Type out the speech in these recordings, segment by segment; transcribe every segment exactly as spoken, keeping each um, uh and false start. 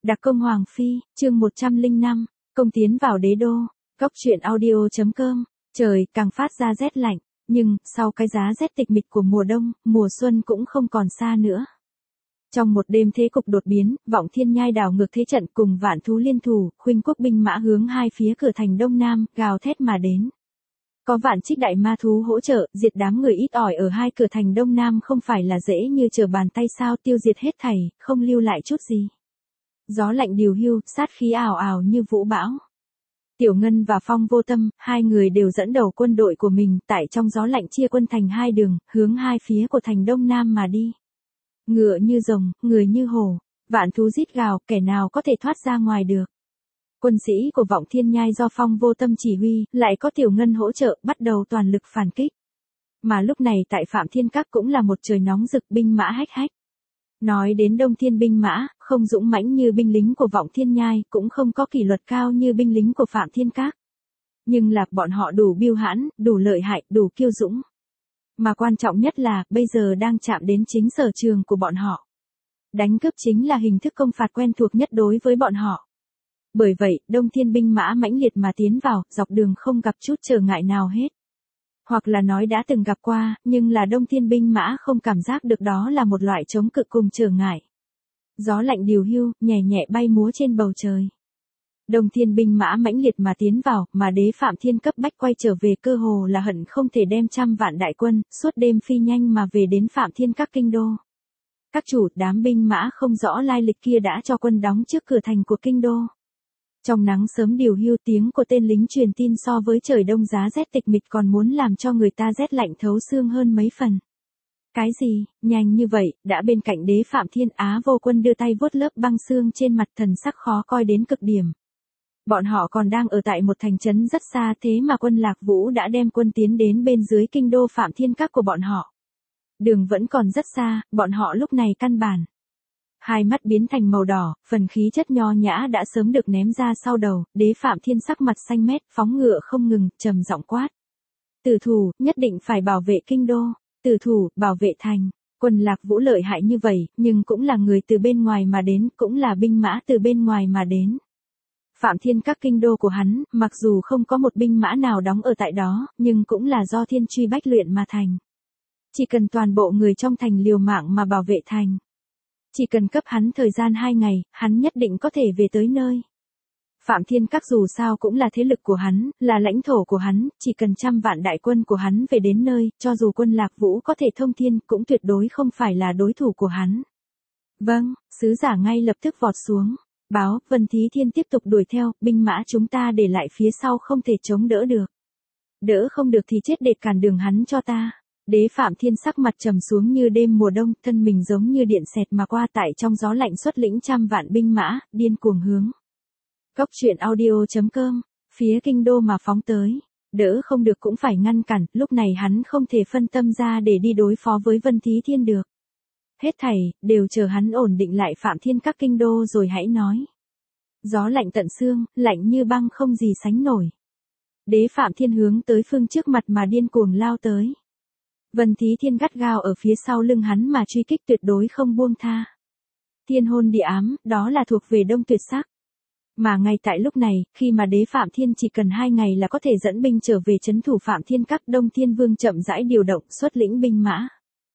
Đặc công Hoàng Phi, chương một trăm lẻ năm, công tiến vào đế đô, góc truyện audio.com, trời càng phát ra rét lạnh, nhưng, sau cái giá rét tịch mịch của mùa đông, mùa xuân cũng không còn xa nữa. Trong một đêm thế cục đột biến, Vọng Thiên Nhai đảo ngược thế trận cùng vạn thú liên thủ, khuynh quốc binh mã hướng hai phía cửa thành đông nam, gào thét mà đến. Có vạn trích đại ma thú hỗ trợ, diệt đám người ít ỏi ở hai cửa thành đông nam không phải là dễ như trở bàn tay sao, tiêu diệt hết thảy, không lưu lại chút gì. Gió lạnh điều hưu, sát khí ảo ảo như vũ bão. Tiểu Ngân và Phong Vô Tâm, hai người đều dẫn đầu quân đội của mình, tại trong gió lạnh chia quân thành hai đường, hướng hai phía của thành đông nam mà đi. Ngựa như rồng, người như hổ, vạn thú rít gào, kẻ nào có thể thoát ra ngoài được. Quân sĩ của Vọng Thiên Nhai do Phong Vô Tâm chỉ huy, lại có Tiểu Ngân hỗ trợ, bắt đầu toàn lực phản kích. Mà lúc này tại Phạm Thiên Các cũng là một trời nóng rực, binh mã hách hách. Nói đến Đông Thiên binh mã, không dũng mãnh như binh lính của Vọng Thiên Nhai, cũng không có kỷ luật cao như binh lính của Phạm Thiên Các. Nhưng là bọn họ đủ biêu hãn, đủ lợi hại, đủ kiêu dũng. Mà quan trọng nhất là, bây giờ đang chạm đến chính sở trường của bọn họ. Đánh cướp chính là hình thức công phạt quen thuộc nhất đối với bọn họ. Bởi vậy, Đông Thiên binh mã mãnh liệt mà tiến vào, dọc đường không gặp chút trở ngại nào hết. Hoặc là nói đã từng gặp qua, nhưng là Đông Thiên binh mã không cảm giác được đó là một loại chống cự cùng trở ngại. Gió lạnh điều hưu, nhẹ nhẹ bay múa trên bầu trời. Đông Thiên binh mã mãnh liệt mà tiến vào, mà đế Phạm Thiên cấp bách quay trở về, cơ hồ là hận không thể đem trăm vạn đại quân, suốt đêm phi nhanh mà về đến Phạm Thiên Các kinh đô. Các chủ, đám binh mã không rõ lai lịch kia đã cho quân đóng trước cửa thành của kinh đô. Trong nắng sớm điều hưu, tiếng của tên lính truyền tin so với trời đông giá rét tịch mịch còn muốn làm cho người ta rét lạnh thấu xương hơn mấy phần. Cái gì, nhanh như vậy, đã bên cạnh đế Phạm Thiên. Á Vô Quân đưa tay vuốt lớp băng xương trên mặt, thần sắc khó coi đến cực điểm. Bọn họ còn đang ở tại một thành trấn rất xa, thế mà quân Lạc Vũ đã đem quân tiến đến bên dưới kinh đô Phạm Thiên Các của bọn họ. Đường vẫn còn rất xa, bọn họ lúc này căn bản. Hai mắt biến thành màu đỏ, phần khí chất nho nhã đã sớm được ném ra sau đầu, đế Phạm Thiên sắc mặt xanh mét, phóng ngựa không ngừng, trầm giọng quát. Tử thủ, nhất định phải bảo vệ kinh đô, tử thủ, bảo vệ thành. Quân Lạc Vũ lợi hại như vậy, nhưng cũng là người từ bên ngoài mà đến, cũng là binh mã từ bên ngoài mà đến. Phạm Thiên Các kinh đô của hắn, mặc dù không có một binh mã nào đóng ở tại đó, nhưng cũng là do thiên truy bách luyện mà thành. Chỉ cần toàn bộ người trong thành liều mạng mà bảo vệ thành. Chỉ cần cấp hắn thời gian hai ngày, hắn nhất định có thể về tới nơi. Phạm Thiên Các dù sao cũng là thế lực của hắn, là lãnh thổ của hắn, chỉ cần trăm vạn đại quân của hắn về đến nơi, cho dù quân Lạc Vũ có thể thông thiên, cũng tuyệt đối không phải là đối thủ của hắn. Vâng, sứ giả ngay lập tức vọt xuống. Báo, Vân Thí Thiên tiếp tục đuổi theo, binh mã chúng ta để lại phía sau không thể chống đỡ được. Đỡ không được thì chết, để cản đường hắn cho ta. Đế Phạm Thiên sắc mặt trầm xuống như đêm mùa đông, thân mình giống như điện xẹt mà qua, tại trong gió lạnh xuất lĩnh trăm vạn binh mã, điên cuồng hướng. Góc truyện audio.com, phía kinh đô mà phóng tới. Đỡ không được cũng phải ngăn cản, lúc này hắn không thể phân tâm ra để đi đối phó với Vân Thí Thiên được. Hết thảy, đều chờ hắn ổn định lại Phạm Thiên Các kinh đô rồi hãy nói. Gió lạnh tận xương, lạnh như băng không gì sánh nổi. Đế Phạm Thiên hướng tới phương trước mặt mà điên cuồng lao tới. Vân Thí Thiên gắt gao ở phía sau lưng hắn mà truy kích, tuyệt đối không buông tha. Thiên hôn địa ám, đó là thuộc về đông tuyệt sắc. Mà ngay tại lúc này, khi mà đế Phạm Thiên chỉ cần hai ngày là có thể dẫn binh trở về trấn thủ Phạm Thiên Các, Đông Thiên Vương chậm rãi điều động xuất lĩnh binh mã.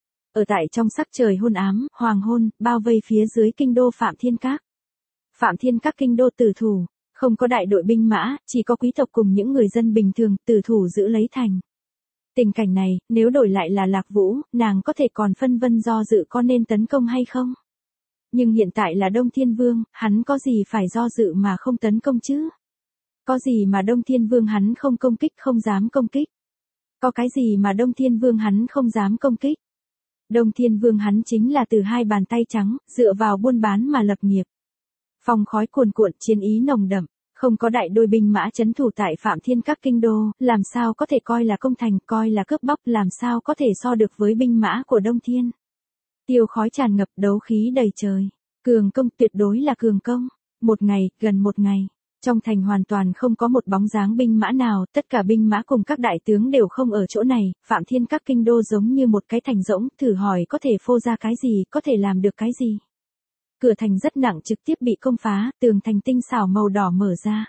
Ở tại trong sắc trời hôn ám, hoàng hôn, bao vây phía dưới kinh đô Phạm Thiên Các. Phạm Thiên Các kinh đô tử thủ, không có đại đội binh mã, chỉ có quý tộc cùng những người dân bình thường, tử thủ giữ lấy thành. Tình cảnh này, nếu đổi lại là Lạc Vũ, nàng có thể còn phân vân do dự có nên tấn công hay không. Nhưng hiện tại là Đông Thiên Vương, hắn có gì phải do dự mà không tấn công chứ? Có gì mà Đông Thiên Vương hắn không công kích, không dám công kích? Có cái gì mà Đông Thiên Vương hắn không dám công kích? Đông Thiên Vương hắn chính là từ hai bàn tay trắng, dựa vào buôn bán mà lập nghiệp. Phong khói cuồn cuộn, chiến ý nồng đậm, không có đại đôi binh mã trấn thủ tại Phạm Thiên Các kinh đô, làm sao có thể coi là công thành, coi là cướp bóc, làm sao có thể so được với binh mã của Đông Thiên. Tiêu khói tràn ngập, đấu khí đầy trời. Cường công, tuyệt đối là cường công. Một ngày, gần một ngày. Trong thành hoàn toàn không có một bóng dáng binh mã nào, tất cả binh mã cùng các đại tướng đều không ở chỗ này, Phạm Thiên Các kinh đô giống như một cái thành rỗng, thử hỏi có thể phô ra cái gì, có thể làm được cái gì. cửa thành rất nặng trực tiếp bị công phá, tường thành tinh xảo màu đỏ mở ra.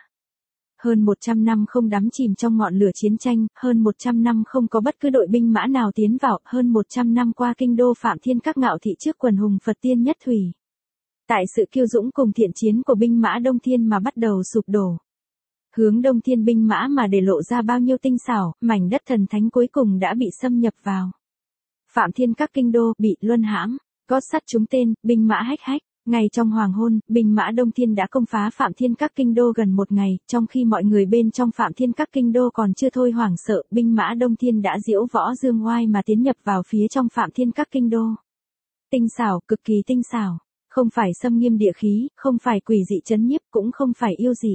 Hơn một trăm năm không đắm chìm trong ngọn lửa chiến tranh, hơn một trăm năm không có bất cứ đội binh mã nào tiến vào, hơn một trăm năm qua kinh đô Phạm Thiên Các ngạo thị trước quần hùng Phật tiên nhất thủy. Tại sự kiêu dũng cùng thiện chiến của binh mã Đông Thiên mà bắt đầu sụp đổ. Hướng Đông Thiên binh mã mà để lộ ra bao nhiêu tinh xảo, mảnh đất thần thánh cuối cùng đã bị xâm nhập vào. Phạm Thiên Các kinh đô bị luân hãm, gót sắt trúng tên, binh mã hách hách. Ngay trong hoàng hôn, binh mã Đông Thiên đã công phá Phạm Thiên Các kinh đô gần một ngày, trong khi mọi người bên trong Phạm Thiên Các kinh đô còn chưa thôi hoảng sợ, binh mã Đông Thiên đã diễu võ dương oai mà tiến nhập vào phía trong Phạm Thiên Các kinh đô. Tinh xảo, cực kỳ tinh xảo, không phải xâm nghiêm địa khí, không phải quỷ dị trấn nhiếp, cũng không phải yêu dị,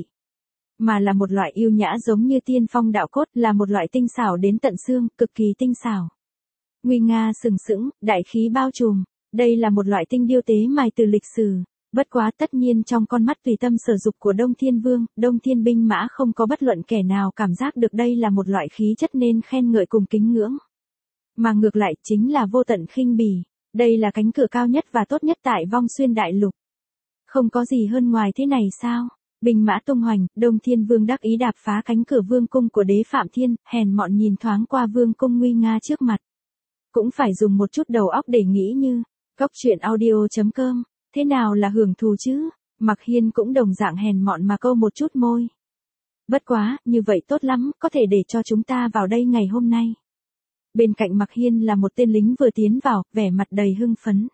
mà là một loại yêu nhã giống như tiên phong đạo cốt, là một loại tinh xảo đến tận xương, cực kỳ tinh xảo. Nguy nga sừng sững, đại khí bao trùm. Đây là một loại tinh điêu tế mài từ lịch sử, bất quá tất nhiên trong con mắt tùy tâm sở dục của Đông Thiên Vương, Đông Thiên binh mã không có bất luận kẻ nào cảm giác được đây là một loại khí chất nên khen ngợi cùng kính ngưỡng. Mà ngược lại chính là vô tận khinh bỉ, đây là cánh cửa cao nhất và tốt nhất tại Vong Xuyên Đại Lục. Không có gì hơn ngoài thế này sao? Binh mã tung hoành, Đông Thiên Vương đắc ý đạp phá cánh cửa vương cung của đế Phạm Thiên, hèn mọn nhìn thoáng qua vương cung nguy nga trước mặt. Cũng phải dùng một chút đầu óc để nghĩ như, Cóc truyện audio chấm com, thế nào là hưởng thụ chứ? Mặc Hiên cũng đồng dạng hèn mọn mà câu một chút môi. Bất quá, như vậy tốt lắm, có thể để cho chúng ta vào đây ngày hôm nay. Bên cạnh Mặc Hiên là một tên lính vừa tiến vào, vẻ mặt đầy hưng phấn.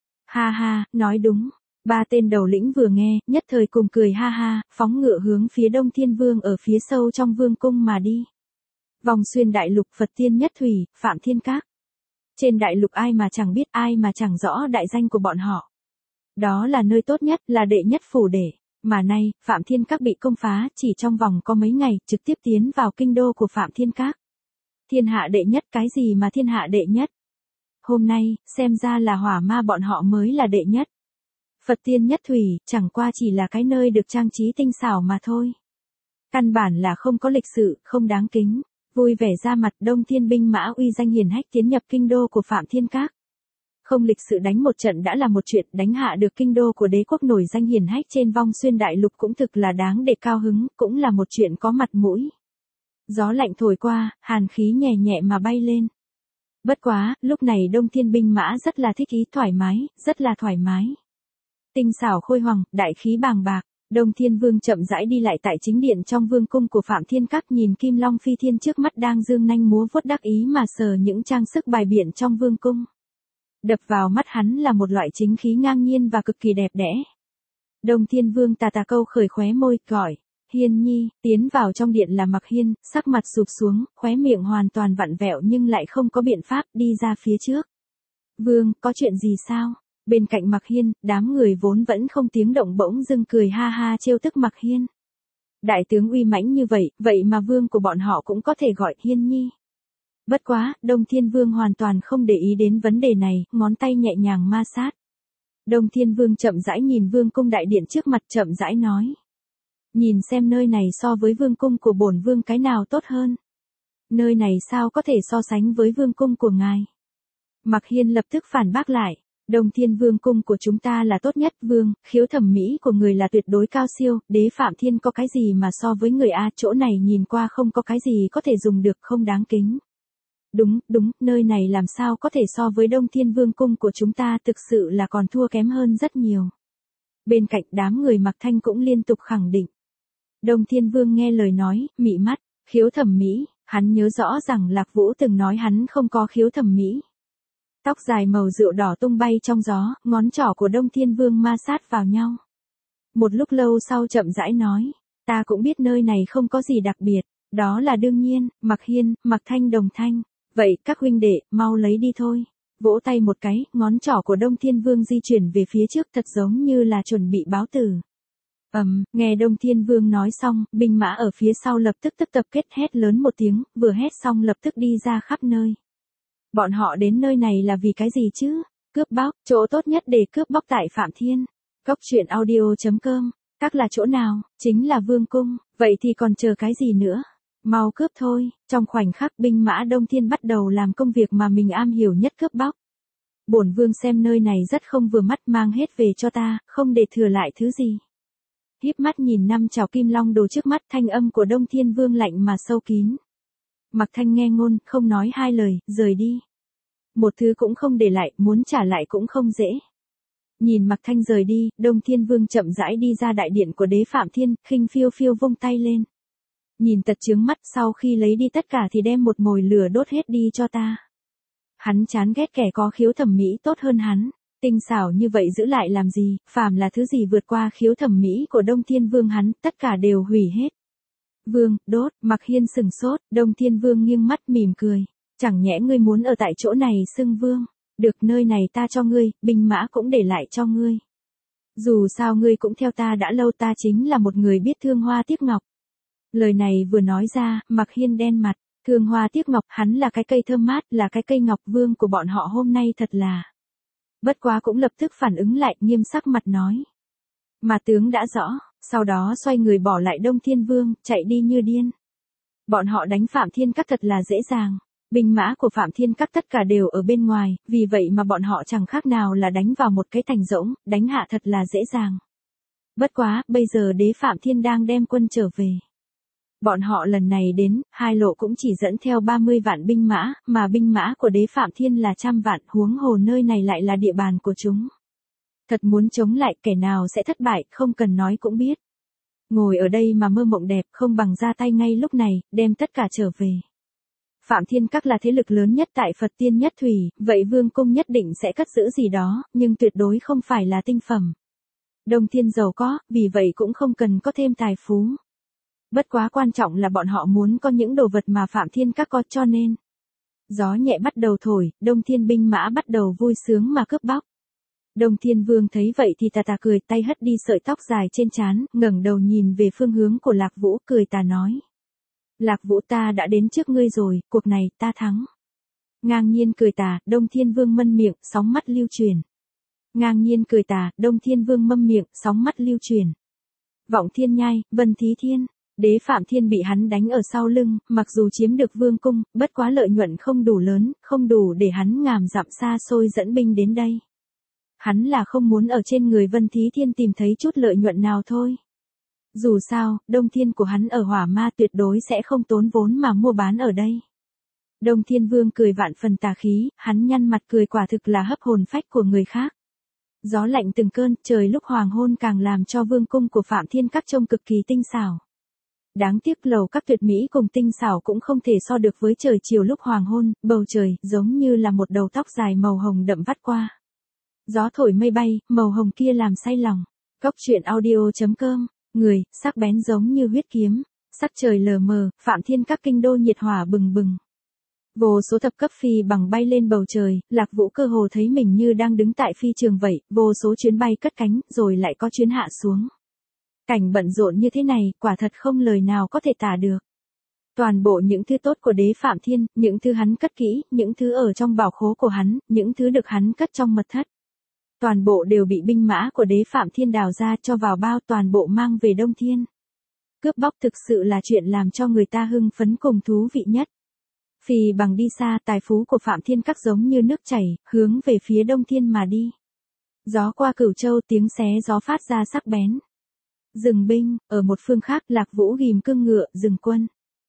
Ha ha, nói đúng. Ba tên đầu lĩnh vừa nghe, nhất thời cùng cười ha ha, phóng ngựa hướng phía Đông Thiên Vương ở phía sâu trong vương cung mà đi. Vòng Xuyên Đại Lục Phật Tiên Nhất Thủy, Phạm Thiên Các. Trên đại lục ai mà chẳng biết, ai mà chẳng rõ đại danh của bọn họ. Đó là nơi tốt nhất, là đệ nhất phủ đệ. Mà nay, Phạm Thiên Các bị công phá, chỉ trong vòng có mấy ngày, trực tiếp tiến vào kinh đô của Phạm Thiên Các. Thiên hạ đệ nhất, cái gì mà thiên hạ đệ nhất? Hôm nay, xem ra là hỏa ma bọn họ mới là đệ nhất. Phật Tiên Nhất Thủy, chẳng qua chỉ là cái nơi được trang trí tinh xảo mà thôi. Căn bản là không có lịch sự, không đáng kính. Vui vẻ ra mặt, Đông Thiên binh mã uy danh hiển hách tiến nhập kinh đô của Phạm Thiên Các. Không lịch sự đánh một trận đã là một chuyện, đánh hạ được kinh đô của đế quốc nổi danh hiển hách trên Vong Xuyên Đại Lục cũng thực là đáng để cao hứng, cũng là một chuyện có mặt mũi. Gió lạnh thổi qua, hàn khí nhẹ nhẹ mà bay lên. Bất quá, lúc này Đông Thiên binh mã rất là thích ý, thoải mái, rất là thoải mái. Tinh xảo khôi hoàng, đại khí bàng bạc. Đông Thiên Vương chậm rãi đi lại tại chính điện trong vương cung của Phạm Thiên Các, nhìn Kim Long Phi Thiên trước mắt đang dương nanh múa vuốt đắc ý mà sờ những trang sức bài biện trong vương cung. Đập vào mắt hắn là một loại chính khí ngang nhiên và cực kỳ đẹp đẽ. Đông Thiên Vương tà tà câu khởi khóe môi, gọi, Hiên Nhi, tiến vào trong điện là Mặc Hiên, sắc mặt sụp xuống, khóe miệng hoàn toàn vặn vẹo nhưng lại không có biện pháp, đi ra phía trước. Vương, có chuyện gì sao? Bên cạnh Mặc Hiên, đám người vốn vẫn không tiếng động bỗng dưng cười ha ha trêu tức Mặc Hiên. Đại tướng uy mãnh như vậy, vậy mà vương của bọn họ cũng có thể gọi Hiên Nhi. Bất quá, Đông Thiên Vương hoàn toàn không để ý đến vấn đề này, ngón tay nhẹ nhàng ma sát. Đông Thiên Vương chậm rãi nhìn vương cung đại điện trước mặt, chậm rãi nói. Nhìn xem nơi này so với vương cung của bổn vương cái nào tốt hơn. Nơi này sao có thể so sánh với vương cung của ngài? Mặc Hiên lập tức phản bác lại. Đông Thiên Vương cung của chúng ta là tốt nhất, vương, khiếu thẩm mỹ của người là tuyệt đối cao siêu, đế Phạm Thiên có cái gì mà so với người A, chỗ này nhìn qua không có cái gì có thể dùng được, không đáng kính. Đúng, đúng, nơi này làm sao có thể so với Đông Thiên Vương cung của chúng ta, thực sự là còn thua kém hơn rất nhiều. Bên cạnh đám người Mặc Thanh cũng liên tục khẳng định. Đông Thiên Vương nghe lời nói, mị mắt, khiếu thẩm mỹ, hắn nhớ rõ rằng Lạc Vũ từng nói hắn không có khiếu thẩm mỹ. Tóc dài màu rượu đỏ tung bay trong gió, ngón trỏ của Đông Thiên Vương ma sát vào nhau. Một lúc lâu sau chậm rãi nói, ta cũng biết nơi này không có gì đặc biệt, đó là đương nhiên. Mặc Hiên, Mặc Thanh đồng thanh, vậy các huynh đệ, mau lấy đi thôi. Vỗ tay một cái, ngón trỏ của Đông Thiên Vương di chuyển về phía trước thật giống như là chuẩn bị báo tử. Ầm, um, nghe Đông Thiên Vương nói xong, binh mã ở phía sau lập tức tức tập kết hét lớn một tiếng, vừa hét xong lập tức đi ra khắp nơi. Bọn họ đến nơi này là vì cái gì chứ? Cướp bóc, chỗ tốt nhất để cướp bóc tại Phạm Thiên. Cóc truyện audio chấm com, các là chỗ nào? Chính là vương cung, vậy thì còn chờ cái gì nữa? Mau cướp thôi. Trong khoảnh khắc binh mã Đông Thiên bắt đầu làm công việc mà mình am hiểu nhất, cướp bóc. Bổn vương xem nơi này rất không vừa mắt, mang hết về cho ta, không để thừa lại thứ gì. Híp mắt nhìn năm chảo kim long đồ trước mắt, thanh âm của Đông Thiên Vương lạnh mà sâu kín. Mặc Thanh nghe ngôn, không nói hai lời, rời đi. Một thứ cũng không để lại, muốn trả lại cũng không dễ. Nhìn Mặc Thanh rời đi, Đông Thiên Vương chậm rãi đi ra đại điện của Đế Phạm Thiên, khinh phiêu phiêu vung tay lên. Nhìn tật chướng mắt, sau khi lấy đi tất cả thì đem một mồi lửa đốt hết đi cho ta. Hắn chán ghét kẻ có khiếu thẩm mỹ tốt hơn hắn. Tinh xảo như vậy giữ lại làm gì, phàm là thứ gì vượt qua khiếu thẩm mỹ của Đông Thiên Vương hắn, tất cả đều hủy hết. Vương, đốt, Mặc Hiên sừng sốt, Đông Thiên Vương nghiêng mắt mỉm cười. Chẳng nhẽ ngươi muốn ở tại chỗ này xưng vương, được nơi này ta cho ngươi, binh mã cũng để lại cho ngươi. Dù sao ngươi cũng theo ta đã lâu, ta chính là một người biết thương hoa tiếc ngọc. Lời này vừa nói ra, Mặc Hiên đen mặt, thương hoa tiếc ngọc, hắn là cái cây thơm mát, là cái cây ngọc vương của bọn họ hôm nay thật là. Bất quá cũng lập tức phản ứng lại, nghiêm sắc mặt nói. Mà tướng đã rõ, sau đó xoay người bỏ lại Đông Thiên Vương, chạy đi như điên. Bọn họ đánh Phạm Thiên Các thật là dễ dàng. Binh mã của Phạm Thiên Các tất cả đều ở bên ngoài, vì vậy mà bọn họ chẳng khác nào là đánh vào một cái thành rỗng, đánh hạ thật là dễ dàng. Bất quá, bây giờ Đế Phạm Thiên đang đem quân trở về. Bọn họ lần này đến, hai lộ cũng chỉ dẫn theo ba mươi vạn binh mã, mà binh mã của Đế Phạm Thiên là trăm vạn, huống hồ nơi này lại là địa bàn của chúng. Thật muốn chống lại, kẻ nào sẽ thất bại, không cần nói cũng biết. Ngồi ở đây mà mơ mộng đẹp, không bằng ra tay ngay lúc này, đem tất cả trở về. Phạm Thiên Các là thế lực lớn nhất tại Phật Tiên Nhất Thủy, vậy Vương Cung nhất định sẽ cất giữ gì đó, nhưng tuyệt đối không phải là tinh phẩm. Đông Thiên giàu có, vì vậy cũng không cần có thêm tài phú. Bất quá quan trọng là bọn họ muốn có những đồ vật mà Phạm Thiên Các có, cho nên. Gió nhẹ bắt đầu thổi, Đông Thiên binh mã bắt đầu vui sướng mà cướp bóc. Đông Thiên Vương thấy vậy thì tà tà cười, tay hất đi sợi tóc dài trên trán, ngẩng đầu nhìn về phương hướng của Lạc Vũ, cười tà nói. Lạc Vũ, ta đã đến trước ngươi rồi, cuộc này ta thắng. Ngang nhiên cười tà, Đông Thiên Vương mân miệng, sóng mắt lưu truyền. Ngang nhiên cười tà, Đông Thiên Vương mâm miệng, sóng mắt lưu truyền. Vọng Thiên Nhai, Vân Thí Thiên, Đế Phạm Thiên bị hắn đánh ở sau lưng, mặc dù chiếm được vương cung, bất quá lợi nhuận không đủ lớn, không đủ để hắn ngàn dặm xa xôi dẫn binh đến đây. Hắn là không muốn ở trên người Vân Thí Thiên tìm thấy chút lợi nhuận nào thôi. Dù sao, Đông Thiên của hắn ở Hỏa Ma tuyệt đối sẽ không tốn vốn mà mua bán ở đây. Đông Thiên Vương cười vạn phần tà khí, hắn nhăn mặt cười quả thực là hấp hồn phách của người khác. Gió lạnh từng cơn, trời lúc hoàng hôn càng làm cho vương cung của Phạm Thiên Các trông cực kỳ tinh xảo. Đáng tiếc lầu các tuyệt mỹ cùng tinh xảo cũng không thể so được với trời chiều lúc hoàng hôn, bầu trời giống như là một đầu tóc dài màu hồng đậm vắt qua. Gió thổi mây bay, màu hồng kia làm say lòng. Góc truyện audio chấm com, người, sắc bén giống như huyết kiếm, sắc trời lờ mờ, Phạm Thiên Các kinh đô nhiệt hỏa bừng bừng. Vô số thập cấp phi bằng bay lên bầu trời, Lạc Vũ cơ hồ thấy mình như đang đứng tại phi trường vậy, vô số chuyến bay cất cánh, rồi lại có chuyến hạ xuống. Cảnh bận rộn như thế này, quả thật không lời nào có thể tả được. Toàn bộ những thứ tốt của Đế Phạm Thiên, những thứ hắn cất kỹ, những thứ ở trong bảo khố của hắn, những thứ được hắn cất trong mật thất. Toàn bộ đều bị binh mã của Đế Phạm Thiên đào ra cho vào bao, toàn bộ mang về Đông Thiên. Cướp bóc thực sự là chuyện làm cho người ta hưng phấn cùng thú vị nhất. Phi bằng đi xa, tài phú của Phạm Thiên Các giống như nước chảy, hướng về phía Đông Thiên mà đi. Gió qua Cửu Châu, tiếng xé gió phát ra sắc bén. Dừng binh, ở một phương khác, Lạc Vũ ghim cương ngựa, dừng quân.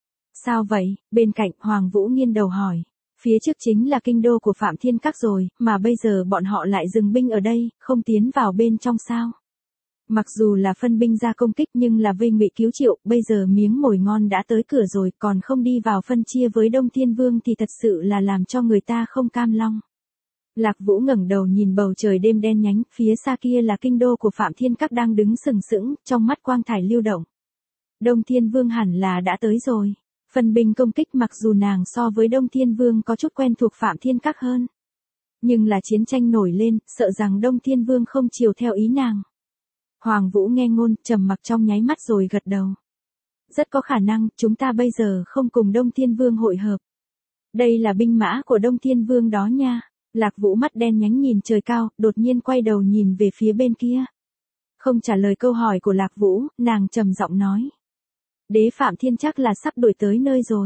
Sao vậy? Bên cạnh, Hoàng Vũ nghiêng đầu hỏi. Phía trước chính là kinh đô của Phạm Thiên Các rồi, mà bây giờ bọn họ lại dừng binh ở đây, không tiến vào bên trong sao? Mặc dù là phân binh ra công kích nhưng là vây ngụy cứu triệu, bây giờ miếng mồi ngon đã tới cửa rồi, còn không đi vào phân chia với Đông Thiên Vương thì thật sự là làm cho người ta không cam lòng. Lạc Vũ ngẩng đầu nhìn bầu trời đêm đen nhánh, phía xa kia là kinh đô của Phạm Thiên Các đang đứng sừng sững, trong mắt quang thải lưu động. Đông Thiên Vương hẳn là đã tới rồi. Phân binh công kích, mặc dù nàng so với Đông Thiên Vương có chút quen thuộc Phạm Thiên Các hơn. Nhưng là chiến tranh nổi lên, sợ rằng Đông Thiên Vương không chiều theo ý nàng. Hoàng Vũ nghe ngôn, trầm mặc trong nháy mắt rồi gật đầu. Rất có khả năng, chúng ta bây giờ không cùng Đông Thiên Vương hội hợp. Đây là binh mã của Đông Thiên Vương đó nha. Lạc Vũ mắt đen nhánh nhìn trời cao, đột nhiên quay đầu nhìn về phía bên kia. Không trả lời câu hỏi của Lạc Vũ, nàng trầm giọng nói. Đế Phạm Thiên chắc là sắp đuổi tới nơi rồi.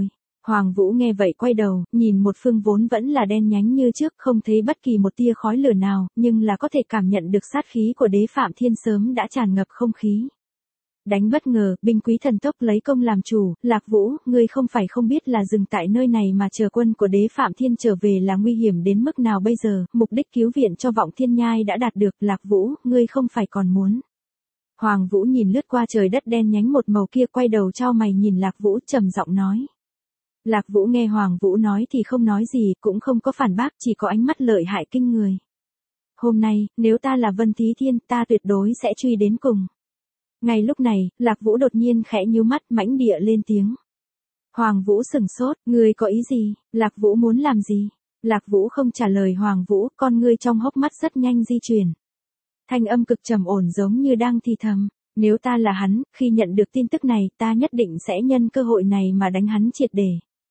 Hoàng Vũ nghe vậy quay đầu, nhìn một phương vốn vẫn là đen nhánh như trước, không thấy bất kỳ một tia khói lửa nào, nhưng là có thể cảm nhận được sát khí của đế Phạm Thiên sớm đã tràn ngập không khí. Đánh bất ngờ, binh quý thần tốc lấy công làm chủ, Lạc Vũ, ngươi không phải không biết là dừng tại nơi này mà chờ quân của đế Phạm Thiên trở về là nguy hiểm đến mức nào bây giờ, mục đích cứu viện cho Vọng Thiên Nhai đã đạt được, Lạc Vũ, ngươi không phải còn muốn. Hoàng Vũ nhìn lướt qua trời đất đen nhánh một màu kia, quay đầu chau mày nhìn Lạc Vũ trầm giọng nói. Lạc Vũ nghe Hoàng Vũ nói thì không nói gì, cũng không có phản bác, chỉ có ánh mắt lợi hại kinh người. Hôm nay, nếu ta là Vân Thí Thiên, ta tuyệt đối sẽ truy đến cùng. Ngay lúc này, Lạc Vũ đột nhiên khẽ nhíu mắt, mãnh địa lên tiếng. Hoàng Vũ sửng sốt, ngươi có ý gì? Lạc Vũ muốn làm gì? Lạc Vũ không trả lời Hoàng Vũ, con ngươi trong hốc mắt rất nhanh di chuyển. Thanh âm cực trầm ổn giống như đang thì thầm. Nếu ta là hắn, khi nhận được tin tức này, ta nhất định sẽ nhân cơ hội này mà đánh hắn triệt để.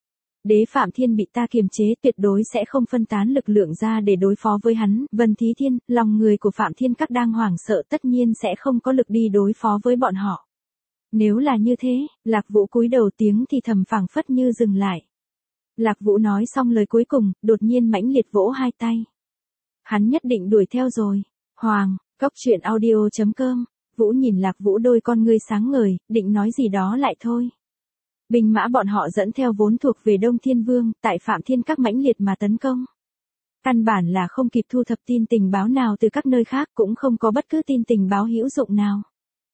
Đế Phạm Thiên bị ta kiềm chế, tuyệt đối sẽ không phân tán lực lượng ra để đối phó với hắn. Vân Thí Thiên, lòng người của Phạm Thiên Các đang hoảng sợ, tất nhiên sẽ không có lực đi đối phó với bọn họ. Nếu là như thế, Lạc Vũ cúi đầu, tiếng thì thầm phảng phất như dừng lại. Lạc Vũ nói xong lời cuối cùng, đột nhiên mãnh liệt vỗ hai tay. Hắn nhất định đuổi theo rồi. Hoàng, Cốc Truyện Audio chấm com. Vũ nhìn Lạc Vũ đôi con ngươi sáng ngời, định nói gì đó lại thôi. Binh mã bọn họ dẫn theo vốn thuộc về Đông Thiên Vương, tại Phạm Thiên Các mãnh liệt mà tấn công. Căn bản là không kịp thu thập tin tình báo nào từ các nơi khác, cũng không có bất cứ tin tình báo hữu dụng nào.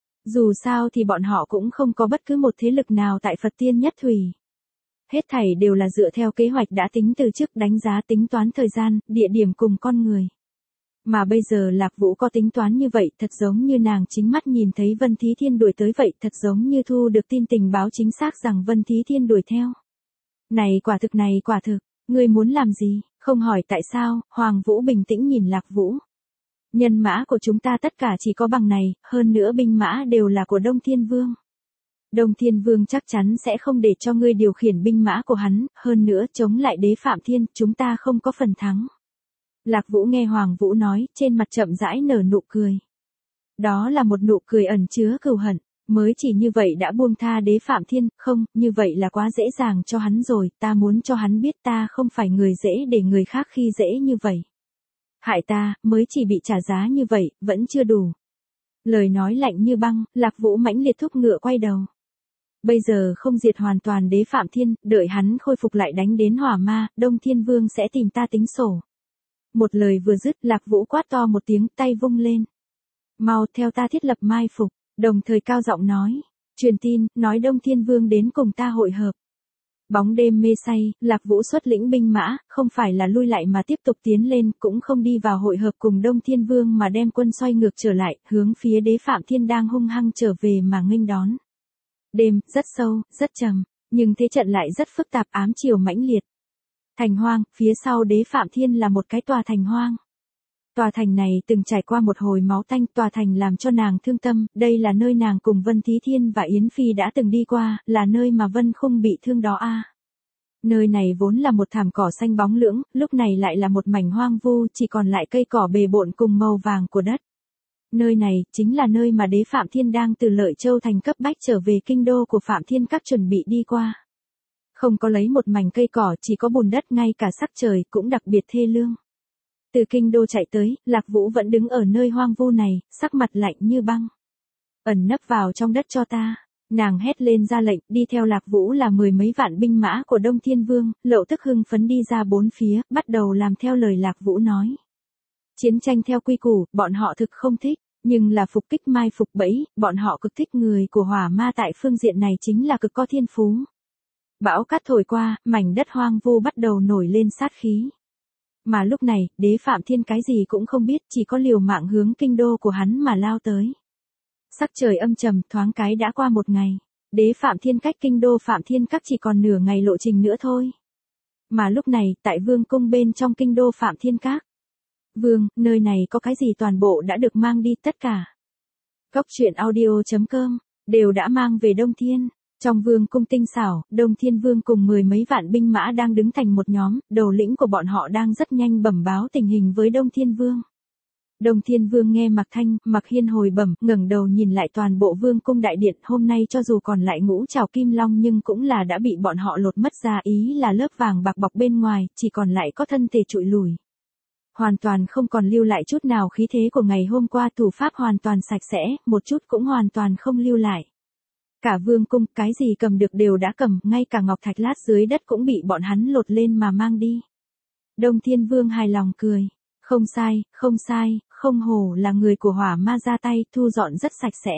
Dù sao thì bọn họ cũng không có bất cứ một thế lực nào tại Phật Tiên Nhất Thủy. Hết thảy đều là dựa theo kế hoạch đã tính từ trước, đánh giá tính toán thời gian, địa điểm cùng con người. Mà bây giờ Lạc Vũ có tính toán như vậy, thật giống như nàng chính mắt nhìn thấy Vân Thí Thiên đuổi tới vậy, thật giống như thu được tin tình báo chính xác rằng Vân Thí Thiên đuổi theo. Này quả thực này quả thực, ngươi muốn làm gì, không hỏi tại sao, Hoàng Vũ bình tĩnh nhìn Lạc Vũ. Nhân mã của chúng ta tất cả chỉ có bằng này, hơn nữa binh mã đều là của Đông Thiên Vương. Đông Thiên Vương chắc chắn sẽ không để cho ngươi điều khiển binh mã của hắn, hơn nữa chống lại đế Phạm Thiên, chúng ta không có phần thắng. Lạc Vũ nghe Hoàng Vũ nói, trên mặt chậm rãi nở nụ cười. Đó là một nụ cười ẩn chứa cừu hận, mới chỉ như vậy đã buông tha đế Phạm Thiên, không, như vậy là quá dễ dàng cho hắn rồi, ta muốn cho hắn biết ta không phải người dễ để người khác khi dễ như vậy. Hại ta, mới chỉ bị trả giá như vậy, vẫn chưa đủ. Lời nói lạnh như băng, Lạc Vũ mãnh liệt thúc ngựa quay đầu. Bây giờ không diệt hoàn toàn đế Phạm Thiên, đợi hắn khôi phục lại đánh đến Hỏa Ma, Đông Thiên Vương sẽ tìm ta tính sổ. Một lời vừa dứt, Lạc Vũ quát to một tiếng, tay vung lên. Mau theo ta thiết lập mai phục, đồng thời cao giọng nói. Truyền tin, nói Đông Thiên Vương đến cùng ta hội hợp. Bóng đêm mê say, Lạc Vũ xuất lĩnh binh mã, không phải là lui lại mà tiếp tục tiến lên, cũng không đi vào hội hợp cùng Đông Thiên Vương mà đem quân xoay ngược trở lại, hướng phía đế Phạm Thiên đang hung hăng trở về mà nghênh đón. Đêm, rất sâu, rất trầm, nhưng thế trận lại rất phức tạp, ám chiều mãnh liệt. Thành hoang, phía sau đế Phạm Thiên là một cái tòa thành hoang. Tòa thành này từng trải qua một hồi máu tanh, tòa thành làm cho nàng thương tâm, đây là nơi nàng cùng Vân Thí Thiên và Yến Phi đã từng đi qua, là nơi mà Vân Khung bị thương đó a. À. Nơi này vốn là một thảm cỏ xanh bóng lưỡng, lúc này lại là một mảnh hoang vu, chỉ còn lại cây cỏ bề bộn cùng màu vàng của đất. Nơi này, chính là nơi mà đế Phạm Thiên đang từ Lợi Châu thành cấp bách trở về kinh đô của Phạm Thiên Các chuẩn bị đi qua. Không có lấy một mảnh cây cỏ, chỉ có bùn đất, ngay cả sắc trời cũng đặc biệt thê lương. Từ kinh đô chạy tới, Lạc Vũ vẫn đứng ở nơi hoang vu này, sắc mặt lạnh như băng. Ẩn nấp vào trong đất cho ta. Nàng hét lên ra lệnh, đi theo Lạc Vũ là mười mấy vạn binh mã của Đông Thiên Vương, Lậu Tức hưng phấn đi ra bốn phía, bắt đầu làm theo lời Lạc Vũ nói. Chiến tranh theo quy củ, bọn họ thực không thích, nhưng là phục kích mai phục bẫy, bọn họ cực thích. Người của Hỏa Ma tại phương diện này chính là cực có thiên phú. Bão cát thổi qua, mảnh đất hoang vu bắt đầu nổi lên sát khí. Mà lúc này, đế Phạm Thiên cái gì cũng không biết, chỉ có liều mạng hướng kinh đô của hắn mà lao tới. Sắc trời âm trầm, thoáng cái đã qua một ngày. Đế Phạm Thiên cách kinh đô Phạm Thiên Các chỉ còn nửa ngày lộ trình nữa thôi. Mà lúc này, tại vương cung bên trong kinh đô Phạm Thiên Các. Vương, nơi này có cái gì toàn bộ đã được mang đi, tất cả. Cốc Truyện Audio chấm com, đều đã mang về Đông Thiên. Trong vương cung tinh xảo, Đông Thiên Vương cùng mười mấy vạn binh mã đang đứng thành một nhóm, đầu lĩnh của bọn họ đang rất nhanh bẩm báo tình hình với Đông Thiên Vương. Đông Thiên Vương nghe Mạc Thanh, Mạc Hiên hồi bẩm, ngẩng đầu nhìn lại toàn bộ vương cung đại điện, hôm nay cho dù còn lại ngũ trảo kim long nhưng cũng là đã bị bọn họ lột mất ra, ý là lớp vàng bạc bọc bên ngoài, chỉ còn lại có thân thể trụi lùi. Hoàn toàn không còn lưu lại chút nào khí thế của ngày hôm qua, thủ pháp hoàn toàn sạch sẽ, một chút cũng hoàn toàn không lưu lại. Cả vương cung, cái gì cầm được đều đã cầm, ngay cả ngọc thạch lát dưới đất cũng bị bọn hắn lột lên mà mang đi. Đông Thiên Vương hài lòng cười. Không sai, không sai, không hổ là người của hỏa ma ra tay, thu dọn rất sạch sẽ.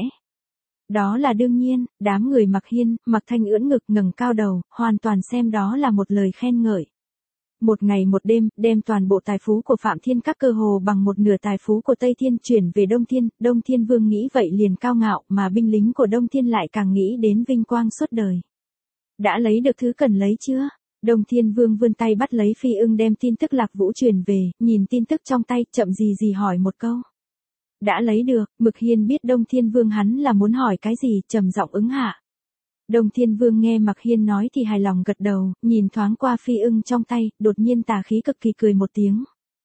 Đó là đương nhiên, đám người Mạc Hiên, Mạc Thanh ưỡn ngực ngẩng cao đầu, hoàn toàn xem đó là một lời khen ngợi. Một ngày một đêm, đem toàn bộ tài phú của Phạm Thiên Các cơ hồ bằng một nửa tài phú của Tây Thiên chuyển về Đông Thiên, Đông Thiên Vương nghĩ vậy liền cao ngạo, mà binh lính của Đông Thiên lại càng nghĩ đến vinh quang suốt đời. Đã lấy được thứ cần lấy chưa? Đông Thiên Vương vươn tay bắt lấy Phi Ưng đem tin tức Lạc Vũ truyền về, nhìn tin tức trong tay, chậm gì gì hỏi một câu. Đã lấy được, Mực Hiên biết Đông Thiên Vương hắn là muốn hỏi cái gì, trầm giọng ứng hạ. Đông Thiên Vương nghe Mạc Hiên nói thì hài lòng gật đầu, nhìn thoáng qua Phi Ưng trong tay, đột nhiên tà khí cực kỳ cười một tiếng.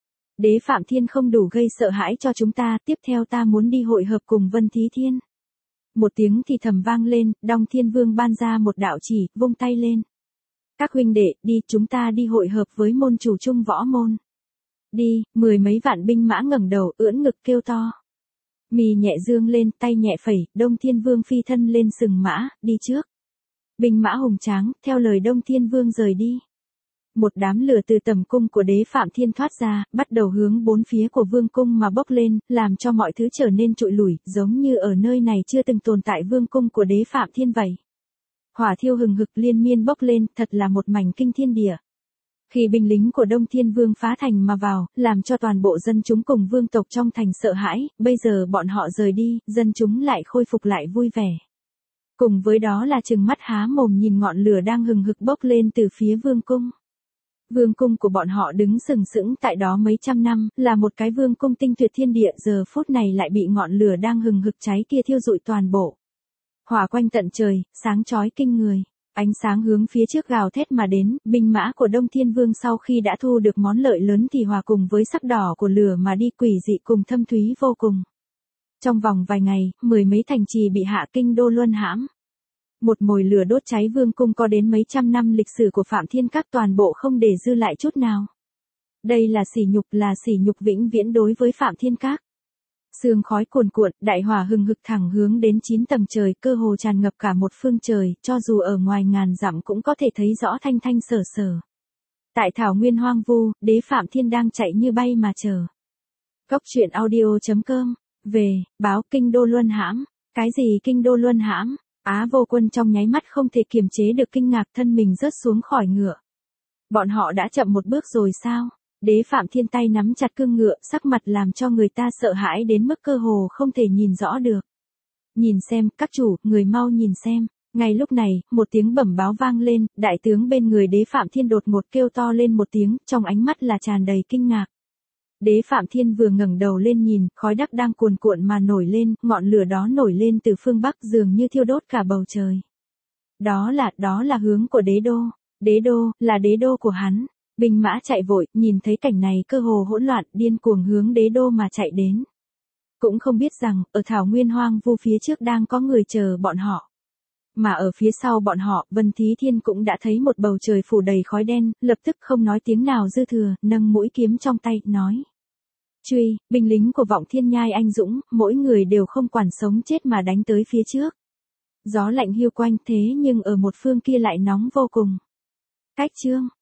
Đế Phạm Thiên không đủ gây sợ hãi cho chúng ta, tiếp theo ta muốn đi hội hợp cùng Vân Thí Thiên. Một tiếng thì thầm vang lên, Đông Thiên Vương ban ra một đạo chỉ, vung tay lên. Các huynh đệ, đi, chúng ta đi hội hợp với môn chủ Trung Võ Môn. Đi, mười mấy vạn binh mã ngẩng đầu, ưỡn ngực kêu to. Mì nhẹ dương lên, tay nhẹ phẩy, Đông Thiên Vương phi thân lên sừng mã, đi trước. Binh mã hùng tráng, theo lời Đông Thiên Vương rời đi. Một đám lửa từ tầm cung của đế Phạm Thiên thoát ra, bắt đầu hướng bốn phía của vương cung mà bốc lên, làm cho mọi thứ trở nên trụi lủi, giống như ở nơi này chưa từng tồn tại vương cung của đế Phạm Thiên vậy. Hỏa thiêu hừng hực liên miên bốc lên, thật là một mảnh kinh thiên địa. Khi binh lính của Đông Thiên Vương phá thành mà vào, làm cho toàn bộ dân chúng cùng vương tộc trong thành sợ hãi, bây giờ bọn họ rời đi, dân chúng lại khôi phục lại vui vẻ. Cùng với đó là trừng mắt há mồm nhìn ngọn lửa đang hừng hực bốc lên từ phía vương cung. Vương cung của bọn họ đứng sừng sững tại đó mấy trăm năm, là một cái vương cung tinh tuyệt thiên địa, giờ phút này lại bị ngọn lửa đang hừng hực cháy kia thiêu rụi toàn bộ. Hỏa quanh tận trời, sáng chói kinh người. Ánh sáng hướng phía trước gào thét mà đến, binh mã của Đông Thiên Vương sau khi đã thu được món lợi lớn thì hòa cùng với sắc đỏ của lửa mà đi, quỷ dị cùng thâm thúy vô cùng. Trong vòng vài ngày, mười mấy thành trì bị hạ kinh đô luân hãm. Một mồi lửa đốt cháy vương cung có đến mấy trăm năm lịch sử của Phạm Thiên Các, toàn bộ không để dư lại chút nào. Đây là sỉ nhục, là sỉ nhục vĩnh viễn đối với Phạm Thiên Các. Sương khói cuồn cuộn, đại hỏa hừng hực thẳng hướng đến chín tầng trời, cơ hồ tràn ngập cả một phương trời, cho dù ở ngoài ngàn dặm cũng có thể thấy rõ thanh thanh sở sở. Tại thảo nguyên hoang vu, đế Phạm Thiên đang chạy như bay mà chờ. Góc truyện audio chấm com, về, báo kinh đô luân hãm. Cái gì kinh đô luân hãm? Á Vô Quân trong nháy mắt không thể kiềm chế được kinh ngạc, thân mình rớt xuống khỏi ngựa. Bọn họ đã chậm một bước rồi sao? Đế Phạm Thiên tay nắm chặt cương ngựa, sắc mặt làm cho người ta sợ hãi đến mức cơ hồ không thể nhìn rõ được. Nhìn xem, các chủ, người mau nhìn xem. Ngay lúc này, một tiếng bẩm báo vang lên, đại tướng bên người đế Phạm Thiên đột ngột kêu to lên một tiếng, trong ánh mắt là tràn đầy kinh ngạc. Đế Phạm Thiên vừa ngẩng đầu lên nhìn, khói đắc đang cuồn cuộn mà nổi lên, ngọn lửa đó nổi lên từ phương Bắc dường như thiêu đốt cả bầu trời. Đó là, đó là hướng của đế đô. Đế đô, là đế đô của hắn. Binh mã chạy vội, nhìn thấy cảnh này cơ hồ hỗn loạn, điên cuồng hướng đế đô mà chạy đến. Cũng không biết rằng, ở thảo nguyên hoang vu phía trước đang có người chờ bọn họ. Mà ở phía sau bọn họ, Vân Thí Thiên cũng đã thấy một bầu trời phủ đầy khói đen, lập tức không nói tiếng nào dư thừa, nâng mũi kiếm trong tay, nói. Truy, binh lính của Vọng Thiên Nhai anh dũng, mỗi người đều không quản sống chết mà đánh tới phía trước. Gió lạnh hiu quanh thế nhưng ở một phương kia lại nóng vô cùng. Cách chương.